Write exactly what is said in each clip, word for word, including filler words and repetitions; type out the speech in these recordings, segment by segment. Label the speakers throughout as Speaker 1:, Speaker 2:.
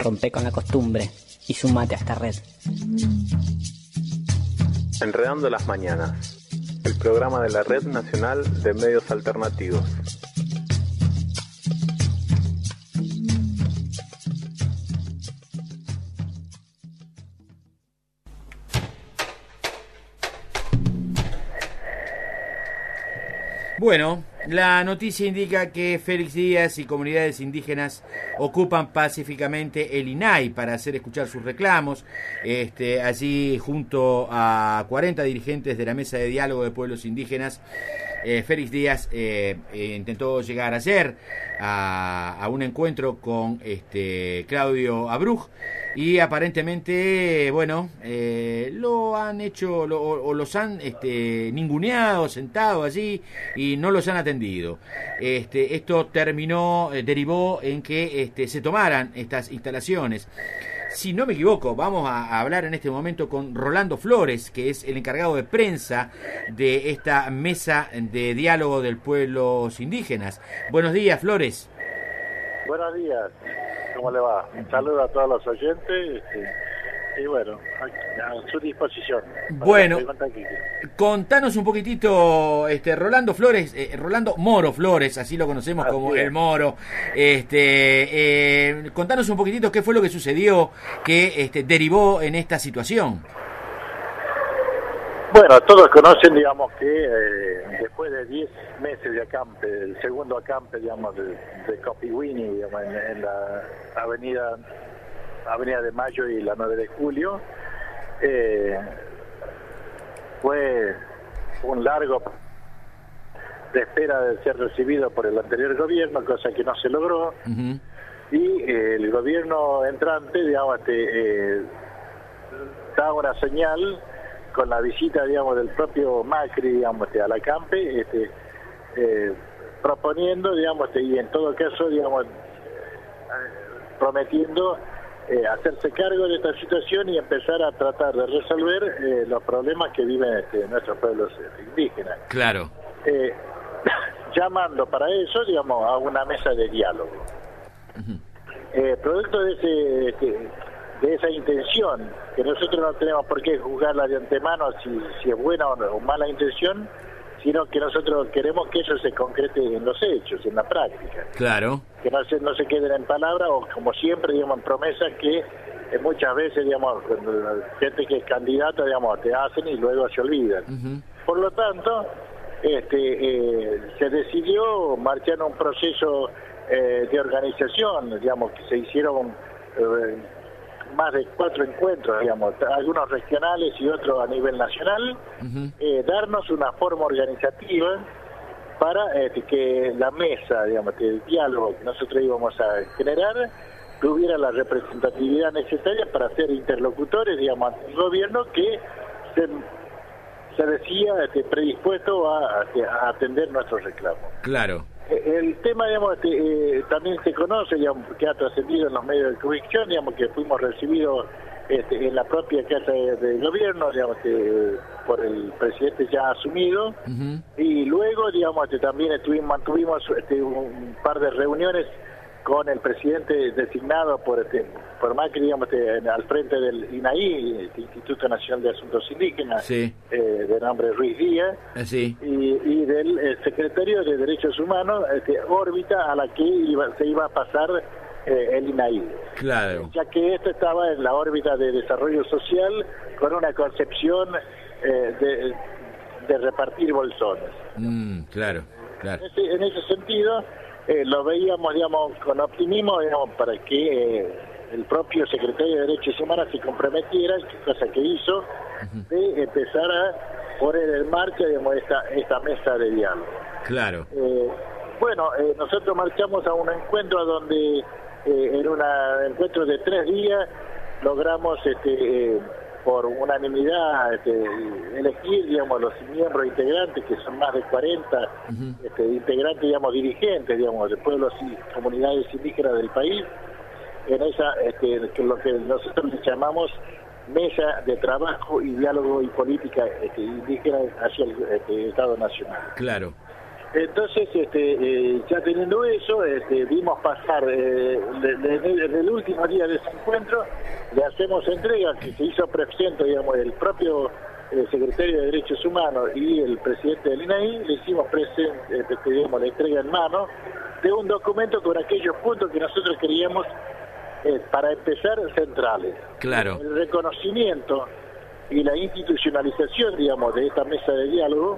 Speaker 1: rompe con la costumbre y sumate a esta red.
Speaker 2: Enredando las mañanas, el programa de la Red Nacional de Medios Alternativos.
Speaker 3: Bueno, la noticia indica que Félix Díaz y comunidades indígenas ocupan pacíficamente el I N A I para hacer escuchar sus reclamos. Este, allí, junto a cuarenta dirigentes de la Mesa de Diálogo de Pueblos Indígenas, eh, Félix Díaz eh, eh, intentó llegar ayer a, a un encuentro con este, Claudio Abruj. Y aparentemente, bueno, eh, lo han hecho, lo, o los han este, ninguneado, sentado allí y no los han atendido. Este, esto terminó, eh, derivó en que este, se tomaran estas instalaciones. Si no me equivoco, vamos a, a hablar en este momento con Rolando Flores, que es el encargado de prensa de esta mesa de diálogo de pueblos indígenas. Buenos días, Flores.
Speaker 4: Buenos días, ¿cómo le va? Un saludo a todos los oyentes y, y bueno, a, a su disposición.
Speaker 3: Bueno, contanos un poquitito, este Rolando Flores, eh, Rolando Moro Flores, así lo conocemos así como es. El Moro. Este, eh, contanos un poquitito qué fue lo que sucedió que este, derivó en esta situación.
Speaker 4: Bueno, todos conocen, digamos, que eh, después de diez meses de acampe, el segundo acampe, digamos, de, de Copihuini, digamos, en, en la avenida Avenida de Mayo y la nueve de julio, eh, fue un largo de espera de ser recibido por el anterior gobierno, cosa que no se logró, uh-huh. y eh, el gobierno entrante, digamos, este, eh, da una señal con la visita, digamos, del propio Macri, digamos, a la Campe, este, eh, proponiendo, digamos, y en todo caso, digamos, prometiendo eh, hacerse cargo de esta situación y empezar a tratar de resolver eh, los problemas que viven este, nuestros pueblos indígenas.
Speaker 3: Claro.
Speaker 4: Eh, llamando para eso, digamos, a una mesa de diálogo. Uh-huh. Eh, producto de ese... Este, de esa intención, que nosotros no tenemos por qué juzgarla de antemano si, si es buena o mala intención, sino que nosotros queremos que eso se concrete en los hechos, en la práctica.
Speaker 3: Claro.
Speaker 4: Que no se, no se queden en palabras o, como siempre, digamos, en promesas que eh, muchas veces, digamos, gente que es candidata, digamos, te hacen y luego se olvidan. Uh-huh. Por lo tanto, este, eh, se decidió marchar un proceso eh, de organización, digamos, que se hicieron... Eh, más de cuatro encuentros, digamos, algunos regionales y otros a nivel nacional, uh-huh. eh, darnos una forma organizativa para eh, que la mesa, digamos, el diálogo que nosotros íbamos a generar tuviera la representatividad necesaria para ser interlocutores, digamos, ante el gobierno que se, se decía este, predispuesto a, a atender nuestros reclamos.
Speaker 3: Claro.
Speaker 4: El tema, digamos, este, eh, también se conoce, digamos, que ha trascendido en los medios de comunicación, digamos, que fuimos recibidos este, en la propia casa de, de gobierno, digamos, que, por el presidente ya asumido, uh-huh. y luego, digamos, este, también estuvimos, mantuvimos este, un par de reuniones con el presidente designado por este, por Macri, digamos, este, al frente del I N A I, este Instituto Nacional de Asuntos Indígenas,
Speaker 3: sí.
Speaker 4: eh, de nombre Ruiz Díaz,
Speaker 3: sí.
Speaker 4: y, y del eh, secretario de Derechos Humanos, este, órbita a la que iba, se iba a pasar eh, el I N A I.
Speaker 3: Claro.
Speaker 4: Ya que esto estaba en la órbita de desarrollo social con una concepción eh, de, de repartir bolsones.
Speaker 3: Mm, claro, claro.
Speaker 4: En ese, en ese sentido... Eh, lo veíamos, digamos, con optimismo, digamos, para que eh, el propio secretario de Derechos Humanos se comprometiera, cosa que hizo, uh-huh. de empezar a poner en marcha, digamos, esta, esta mesa de diálogo.
Speaker 3: Claro.
Speaker 4: Eh, bueno, eh, nosotros marchamos a un encuentro donde, eh, en un encuentro de tres días, logramos, este, eh, por unanimidad, este, elegir, digamos, los miembros integrantes, que son más de cuarenta, uh-huh. este, integrantes, digamos, dirigentes, digamos, de pueblos y comunidades indígenas del país, en esa, este, que lo que nosotros llamamos mesa de trabajo y diálogo y política este, indígena hacia el este, Estado Nacional.
Speaker 3: Claro.
Speaker 4: Entonces, este, eh, ya teniendo eso, este, vimos pasar, eh, en el último día de ese encuentro, le hacemos entrega, que se hizo presente, digamos, el propio eh, secretario de Derechos Humanos y el presidente del I N A I, le hicimos presente, eh, digamos, la entrega en mano de un documento con aquellos puntos que nosotros queríamos, eh, para empezar, centrales.
Speaker 3: Claro.
Speaker 4: El reconocimiento y la institucionalización, digamos, de esta mesa de diálogo,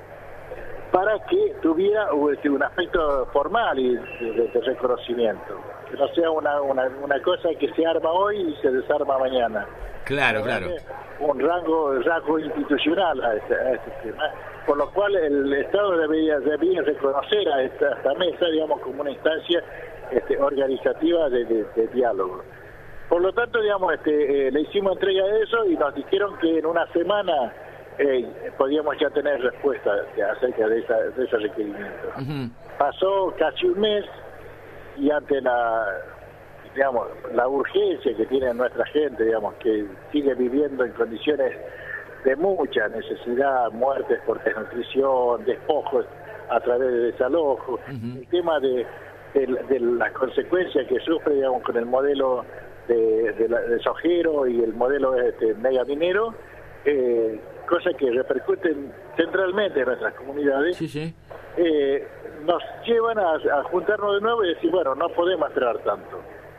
Speaker 4: para que tuviera un aspecto formal y de, de reconocimiento, que no sea una, una, una cosa que se arma hoy y se desarma mañana.
Speaker 3: Claro, claro.
Speaker 4: Un rango, rasgo institucional a este, a este tema, por lo cual el Estado debería, debería reconocer a esta, a esta mesa, digamos, como una instancia este, organizativa de, de, de diálogo. Por lo tanto, digamos, este, eh, le hicimos entrega de eso y nos dijeron que en una semana Eh, podíamos ya tener respuesta acerca de, esa, de ese requerimiento. Uh-huh. Pasó casi un mes y ante la, digamos, la urgencia que tiene nuestra gente, digamos, que sigue viviendo en condiciones de mucha necesidad, muertes por desnutrición, despojos a través de desalojo, uh-huh. el tema de, de, de las consecuencias que sufre, digamos, con el modelo de, de, la, de sojero y el modelo este, megaminero, eh, cosas que repercuten centralmente en nuestras comunidades,
Speaker 3: sí, sí.
Speaker 4: Eh, nos llevan a, a juntarnos de nuevo y decir, bueno, no podemos esperar tanto.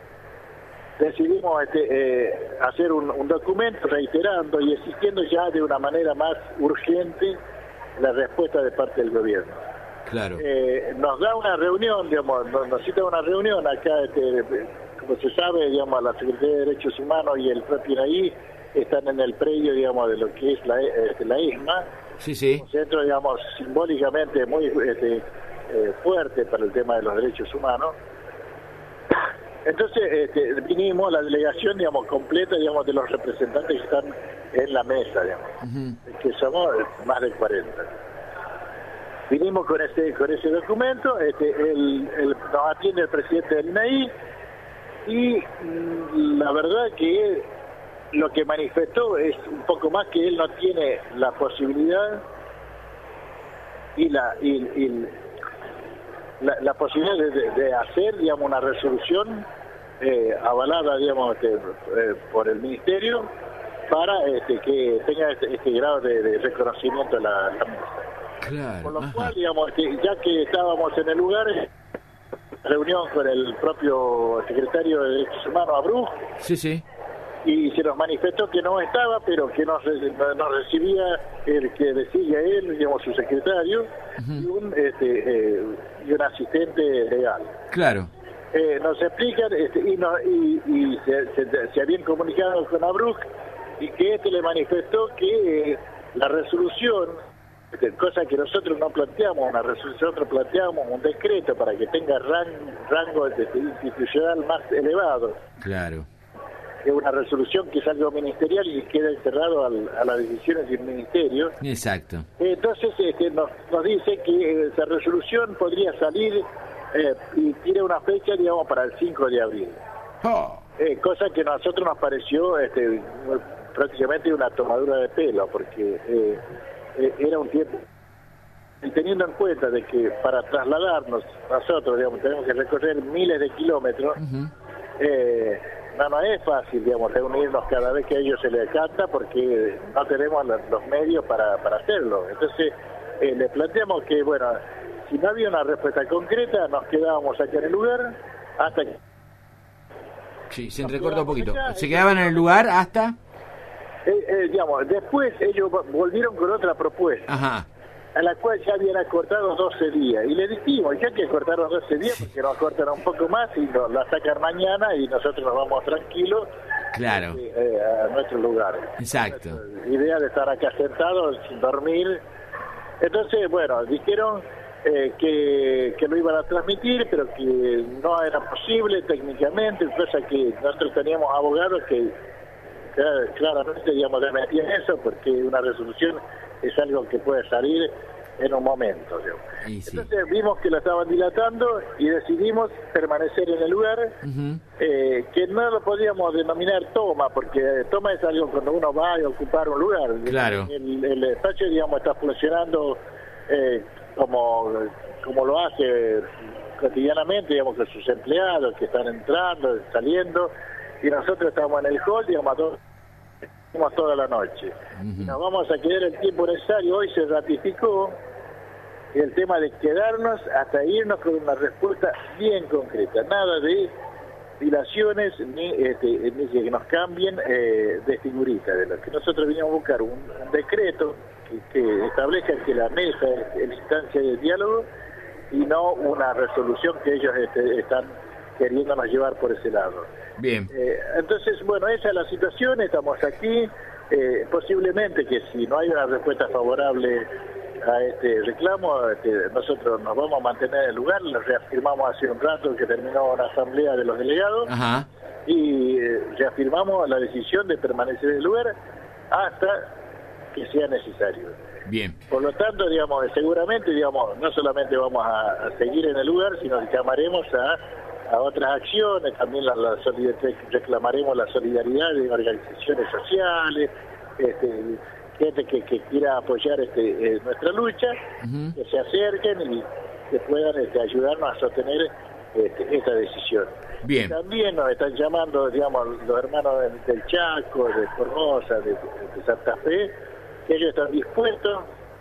Speaker 4: Decidimos este, eh, hacer un, un documento reiterando y exigiendo ya de una manera más urgente la respuesta de parte del gobierno.
Speaker 3: Claro.
Speaker 4: Eh, nos da una reunión, digamos, nos, nos cita una reunión acá, este, como se sabe, digamos, la Secretaría de Derechos Humanos y el propio I N A I están en el predio, digamos, de lo que es la, este, la E S M A,
Speaker 3: sí, sí.
Speaker 4: un centro, digamos, simbólicamente muy este, eh, fuerte para el tema de los derechos humanos. Entonces, este, vinimos, la delegación, digamos, completa, digamos, de los representantes que están en la mesa, digamos, uh-huh. que somos más de cuarenta. Vinimos con ese, con ese documento, este, el, el, nos atiende el presidente del I N A I y mmm, la verdad que lo que manifestó es un poco más que él no tiene la posibilidad y la y, y la, la posibilidad de, de hacer, digamos, una resolución eh, avalada, digamos, este, eh, por el ministerio para este, que tenga este, este grado de, de reconocimiento a la, la mesa.
Speaker 3: Claro,
Speaker 4: por lo
Speaker 3: ajá.
Speaker 4: cual, digamos, que ya que estábamos en el lugar, reunión con el propio secretario de Derechos Humanos, Abruj,
Speaker 3: sí, sí.
Speaker 4: y se nos manifestó que no estaba, pero que nos, nos recibía el que decía él, digamos, su secretario, uh-huh. y, un, este, eh, y un asistente legal.
Speaker 3: Claro.
Speaker 4: Eh, nos explican, este, y, no, y, y se, se, se habían comunicado con Abruj, y que este le manifestó que eh, la resolución, este, cosa que nosotros no planteamos, una resolución, nosotros planteamos un decreto para que tenga ran, rango este, institucional más elevado.
Speaker 3: Claro.
Speaker 4: Es una resolución que es algo ministerial y queda encerrado al, a las decisiones del ministerio.
Speaker 3: Exacto.
Speaker 4: Entonces este, nos, nos dice que esa resolución podría salir eh, y tiene una fecha, digamos, para el cinco de abril. Oh. Eh, cosa que a nosotros nos pareció este, prácticamente una tomadura de pelo, porque eh, eh, era un tiempo... Y teniendo en cuenta de que para trasladarnos nosotros, digamos, tenemos que recorrer miles de kilómetros, uh-huh. eh, no, no es fácil, digamos, reunirnos cada vez que a ellos se les canta porque no tenemos los medios para, para hacerlo. Entonces, eh, le planteamos que, bueno, si no había una respuesta concreta, nos quedábamos acá en el lugar hasta que...
Speaker 3: Sí, se recorta un poquito. Acá, ¿se quedaban en el lugar hasta...?
Speaker 4: Eh, eh, digamos, después ellos volvieron con otra propuesta.
Speaker 3: Ajá.
Speaker 4: A la cual ya habían acortado doce días. Y le dijimos, ya que acortaron doce días, porque nos acortan un poco más y nos la sacan mañana y nosotros nos vamos tranquilos,
Speaker 3: claro,
Speaker 4: eh, a nuestro lugar.
Speaker 3: Exacto.
Speaker 4: La idea de estar acá sentados sin dormir. Entonces, bueno, dijeron eh, que, que lo iban a transmitir, pero que no era posible técnicamente, cosa que nosotros teníamos abogados que, que claramente, digamos, desmentían eso, porque una resolución es algo que puede salir en un momento, digamos. Sí. Entonces vimos que lo estaban dilatando y decidimos permanecer en el lugar, uh-huh. eh, que no lo podíamos denominar toma, porque toma es algo cuando uno va a ocupar un lugar.
Speaker 3: Claro.
Speaker 4: El, el espacio, digamos, está funcionando eh, como, como lo hace cotidianamente, digamos, con sus empleados que están entrando, saliendo, y nosotros estamos en el hall, digamos, todos, toda la noche. Uh-huh. Nos vamos a quedar el tiempo necesario. Hoy se ratificó el tema de quedarnos hasta irnos con una respuesta bien concreta, nada de dilaciones ni, este, ni que nos cambien eh, de figurita, de lo que nosotros vinimos a buscar un, un decreto que, que establezca que la mesa es la instancia de diálogo y no una resolución que ellos este, están queriéndonos llevar por ese lado.
Speaker 3: Bien.
Speaker 4: Eh, entonces, bueno, esa es la situación, estamos aquí, eh, posiblemente que si no hay una respuesta favorable a este reclamo, este, nosotros nos vamos a mantener en el lugar, lo reafirmamos hace un rato que terminó una asamblea de los delegados.
Speaker 3: Ajá.
Speaker 4: Y eh, reafirmamos la decisión de permanecer en el lugar hasta que sea necesario.
Speaker 3: Bien.
Speaker 4: Por lo tanto, digamos, seguramente, digamos, no solamente vamos a, a seguir en el lugar, sino que llamaremos a, a otras acciones, también la, la reclamaremos la solidaridad de organizaciones sociales, este, gente que, que quiera apoyar este, eh, nuestra lucha, uh-huh. que se acerquen y que puedan este, ayudarnos a sostener este, esta decisión.
Speaker 3: Bien.
Speaker 4: También nos están llamando, digamos, los hermanos del Chaco, de Formosa, de, de Santa Fe, que ellos están dispuestos,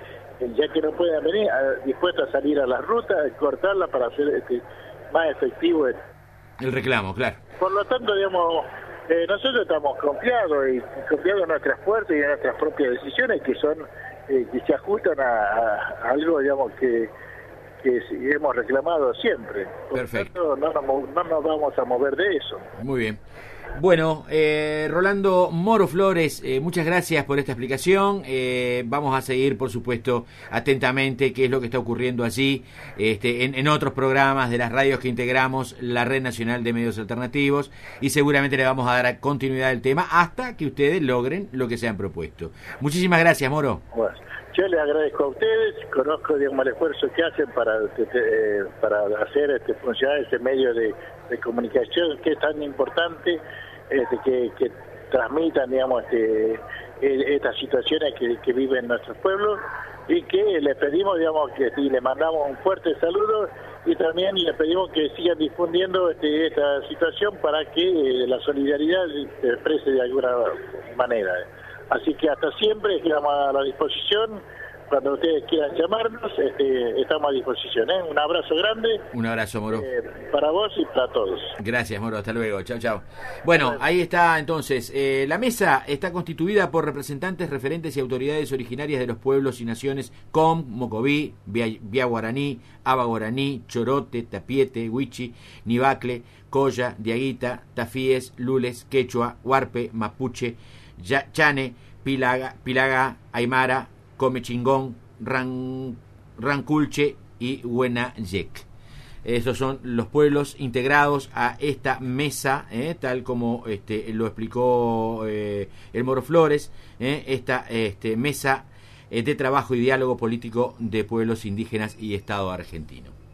Speaker 4: ya que no pueden venir, a, dispuestos a salir a la ruta, a cortarla para hacer este, más efectivo el,
Speaker 3: el reclamo, claro.
Speaker 4: Por lo tanto, digamos, eh, nosotros estamos confiados y confiados en nuestras fuerzas y en nuestras propias decisiones, que son eh, que se ajustan a, a, a algo, digamos, que que hemos reclamado siempre. Por
Speaker 3: Perfecto.
Speaker 4: Tanto, no, nos, no nos vamos a mover de eso.
Speaker 3: Muy bien. Bueno, eh, Rolando Moro Flores, eh, muchas gracias por esta explicación. Eh, vamos a seguir, por supuesto, atentamente qué es lo que está ocurriendo allí, este, en, en otros programas de las radios que integramos la Red Nacional de Medios Alternativos, y seguramente le vamos a dar continuidad al tema hasta que ustedes logren lo que se han propuesto. Muchísimas gracias, Moro.
Speaker 4: Bueno, yo les agradezco a ustedes, conozco, digamos, el esfuerzo que hacen para eh, para hacer este, funcionar ese medio de, de comunicación que es tan importante, este, que, que transmitan, digamos, este, estas situaciones que, que viven nuestros pueblos, y que les pedimos, digamos, que sí, les mandamos un fuerte saludo, y también les pedimos que sigan difundiendo este, esta situación para que eh, la solidaridad se exprese de alguna manera. Así que hasta siempre quedamos a la disposición. Cuando ustedes quieran llamarnos, este, estamos a disposición. ¿eh? Un abrazo grande.
Speaker 3: Un abrazo, Moro.
Speaker 4: Eh, para vos y para todos.
Speaker 3: Gracias, Moro. Hasta luego. Chao, chao. Bueno, ahí está entonces. Eh, la mesa está constituida por representantes, referentes y autoridades originarias de los pueblos y naciones Com, Mocoví, Via Guaraní, Aba Guaraní, Chorote, Tapiete, Huichi, Nivacle, Colla, Diaguita, Tafíes, Lules, Quechua, Huarpe, Mapuche, Chane, Pilaga, Pilaga, Aymara, Comechingón, Ran, Ranculche y Huenayec. Esos son los pueblos integrados a esta mesa, eh, tal como este, lo explicó eh, el Moro Flores, eh, esta este, mesa eh, de trabajo y diálogo político de pueblos indígenas y Estado argentino.